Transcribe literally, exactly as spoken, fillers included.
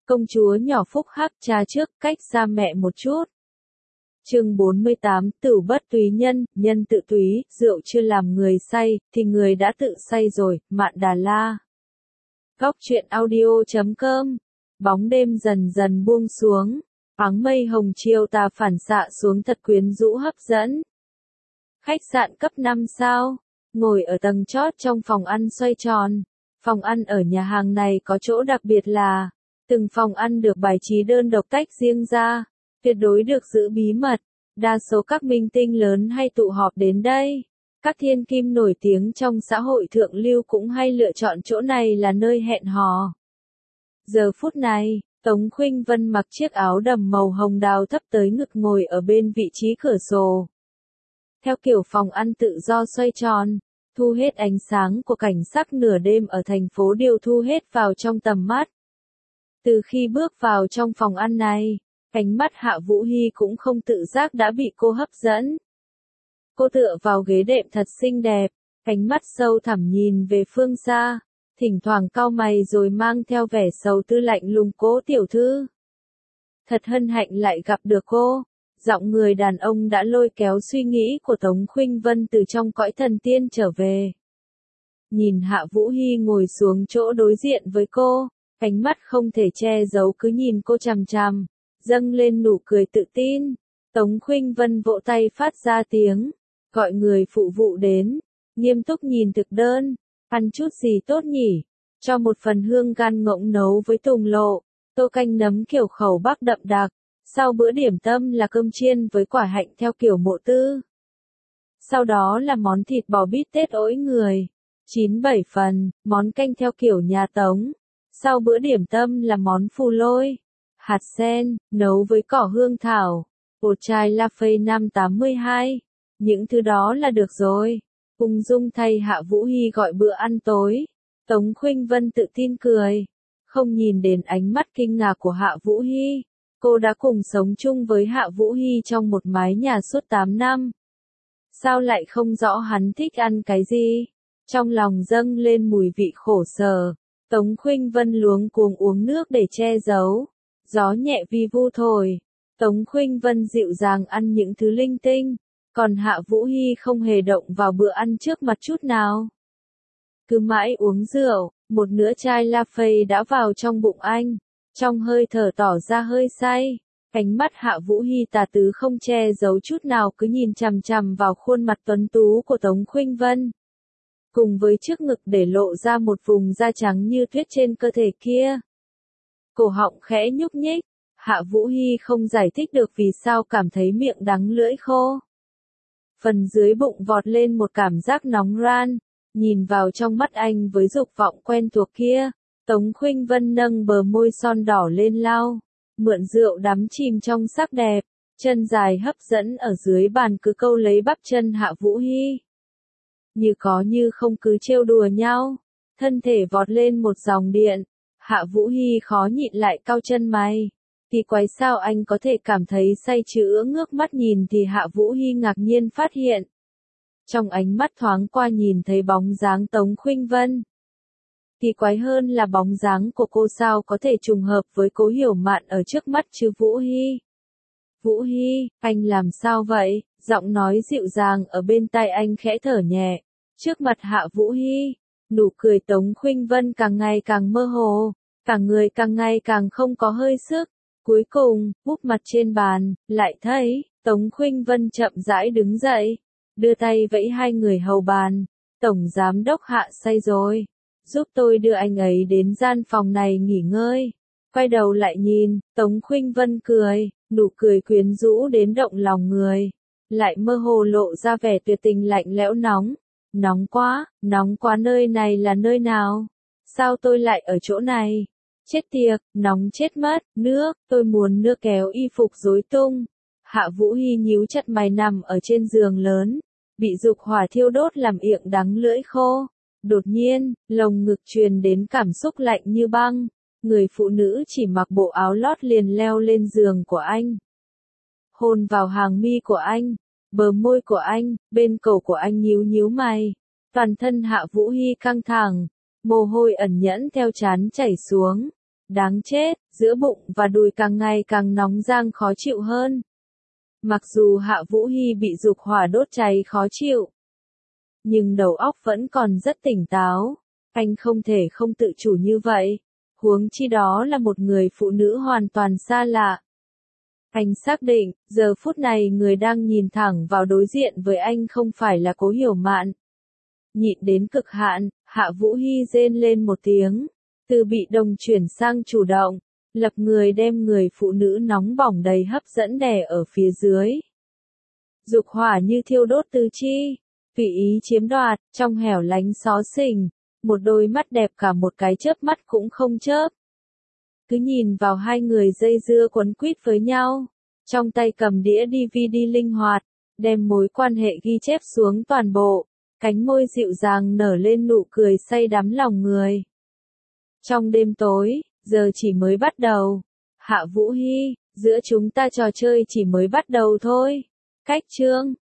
Công chúa nhỏ phúc hắc cha trước, cách xa mẹ một chút. Chương bốn mươi tám, Tửu bất túy nhân, nhân tự túy, rượu chưa làm người say, thì người đã tự say rồi, Mạn Đà La. Góc truyện audio chấm com. Bóng đêm dần dần buông xuống, áng mây hồng chiều tà phản xạ xuống thật quyến rũ hấp dẫn. Khách sạn cấp năm sao, ngồi ở tầng chót trong phòng ăn xoay tròn. Phòng ăn ở nhà hàng này có chỗ đặc biệt là, từng phòng ăn được bài trí đơn độc tách riêng ra, tuyệt đối được giữ bí mật. Đa số các minh tinh lớn hay tụ họp đến đây. Các thiên kim nổi tiếng trong xã hội thượng lưu cũng hay lựa chọn chỗ này là nơi hẹn hò. Giờ phút này, Tống Khuynh Vân mặc chiếc áo đầm màu hồng đào thấp tới ngực ngồi ở bên vị trí cửa sổ. Theo kiểu phòng ăn tự do xoay tròn, thu hết ánh sáng của cảnh sắc nửa đêm ở thành phố đều thu hết vào trong tầm mắt. Từ khi bước vào trong phòng ăn này, ánh mắt Hạ Vũ Hy cũng không tự giác đã bị cô hấp dẫn. Cô tựa vào ghế đệm thật xinh đẹp, ánh mắt sâu thẳm nhìn về phương xa, thỉnh thoảng cau mày rồi mang theo vẻ sầu tư lạnh lùng Cố tiểu thư. Thật hân hạnh lại gặp được cô, giọng người đàn ông đã lôi kéo suy nghĩ của Tống Khuynh Vân từ trong cõi thần tiên trở về. Nhìn Hạ Vũ Hy ngồi xuống chỗ đối diện với cô, ánh mắt không thể che giấu cứ nhìn cô chằm chằm, dâng lên nụ cười tự tin. Tống Khuynh Vân vỗ tay phát ra tiếng, gọi người phụ vụ đến, nghiêm túc nhìn thực đơn, ăn chút gì tốt nhỉ, cho một phần hương gan ngỗng nấu với tùng lộ, tô canh nấm kiểu khẩu Bắc đậm đặc, sau bữa điểm tâm là cơm chiên với quả hạnh theo kiểu Mộ Tư. Sau đó là món thịt bò bít tết ỗi người, chín bảy phần, món canh theo kiểu nhà Tống. Sau bữa điểm tâm là món phù lôi, hạt sen, nấu với cỏ hương thảo, bột chai La Phê năm tám hai. Những thứ đó là được rồi. Ung dung thay Hạ Vũ Hy gọi bữa ăn tối. Tống Khuynh Vân tự tin cười. Không nhìn đến ánh mắt kinh ngạc của Hạ Vũ Hy. Cô đã cùng sống chung với Hạ Vũ Hy trong một mái nhà suốt tám năm. Sao lại không rõ hắn thích ăn cái gì? Trong lòng dâng lên mùi vị khổ sở. Tống Khuynh Vân luống cuống uống nước để che giấu. Gió nhẹ vi vu thổi. Tống Khuynh Vân dịu dàng ăn những thứ linh tinh. Còn Hạ Vũ Hy không hề động vào bữa ăn trước mặt chút nào. Cứ mãi uống rượu, một nửa chai La Phê đã vào trong bụng anh. Trong hơi thở tỏ ra hơi say. Ánh mắt Hạ Vũ Hy tà tứ không che giấu chút nào cứ nhìn chằm chằm vào khuôn mặt tuấn tú của Tống Khuynh Vân. Cùng với trước ngực để lộ ra một vùng da trắng như tuyết trên cơ thể kia. Cổ họng khẽ nhúc nhích, Hạ Vũ Hy không giải thích được vì sao cảm thấy miệng đắng lưỡi khô. Phần dưới bụng vọt lên một cảm giác nóng ran, nhìn vào trong mắt anh với dục vọng quen thuộc kia, Tống Khuynh Vân nâng bờ môi son đỏ lên lau, mượn rượu đắm chìm trong sắc đẹp, chân dài hấp dẫn ở dưới bàn cứ câu lấy bắp chân Hạ Vũ Hy. Như có như không cứ trêu đùa nhau, thân thể vọt lên một dòng điện, Hạ Vũ Hy khó nhịn lại cau chân mày. Thì quái sao anh có thể cảm thấy say chữ ngước mắt nhìn thì Hạ Vũ Hy ngạc nhiên phát hiện. Trong ánh mắt thoáng qua nhìn thấy bóng dáng Tống Khuynh Vân. Thì quái hơn là bóng dáng của cô sao có thể trùng hợp với Cố Hiểu Mạn ở trước mắt chứ Vũ Hy. Vũ Hy, anh làm sao vậy? Giọng nói dịu dàng ở bên tai anh khẽ thở nhẹ. Trước mặt Hạ Vũ Hy, nụ cười Tống Khuynh Vân càng ngày càng mơ hồ, cả người càng ngày càng không có hơi sức. Cuối cùng, úp mặt trên bàn, lại thấy, Tống Khuynh Vân chậm rãi đứng dậy, đưa tay vẫy hai người hầu bàn. Tổng giám đốc Hạ say rồi, giúp tôi đưa anh ấy đến gian phòng này nghỉ ngơi. Quay đầu lại nhìn, Tống Khuynh Vân cười, nụ cười quyến rũ đến động lòng người, lại mơ hồ lộ ra vẻ tuyệt tình lạnh lẽo nóng. Nóng quá, nóng quá, nơi này là nơi nào? Sao tôi lại ở chỗ này? Chết tiệt, nóng chết mất, nước, tôi muốn nước kéo y phục rối tung. Hạ Vũ Hy nhíu chặt mày nằm ở trên giường lớn, bị dục hỏa thiêu đốt làm miệng đắng lưỡi khô. Đột nhiên, lồng ngực truyền đến cảm xúc lạnh như băng, người phụ nữ chỉ mặc bộ áo lót liền leo lên giường của anh. Hôn vào hàng mi của anh, bờ môi của anh, bên cổ của anh nhíu nhíu mày. Toàn thân Hạ Vũ Hy căng thẳng, mồ hôi ẩn nhẫn theo trán chảy xuống. Đáng chết, giữa bụng và đùi càng ngày càng nóng rang khó chịu hơn. Mặc dù Hạ Vũ Hy bị dục hỏa đốt cháy khó chịu, nhưng đầu óc vẫn còn rất tỉnh táo. Anh không thể không tự chủ như vậy, huống chi đó là một người phụ nữ hoàn toàn xa lạ. Anh xác định, giờ phút này người đang nhìn thẳng vào đối diện với anh không phải là Cố Hiểu Mạn. Nhịn đến cực hạn, Hạ Vũ Hy rên lên một tiếng, từ bị động chuyển sang chủ động, lập người đem người phụ nữ nóng bỏng đầy hấp dẫn đè ở phía dưới. Dục hỏa như thiêu đốt tứ chi, tùy ý chiếm đoạt, trong hẻo lánh xó xỉnh, một đôi mắt đẹp cả một cái chớp mắt cũng không chớp. Cứ nhìn vào hai người dây dưa quấn quýt với nhau, trong tay cầm đĩa đê vê đê linh hoạt, đem mối quan hệ ghi chép xuống toàn bộ, cánh môi dịu dàng nở lên nụ cười say đắm lòng người. Trong đêm tối, giờ chỉ mới bắt đầu. Hạ Vũ Hy, giữa chúng ta trò chơi chỉ mới bắt đầu thôi. Cách chương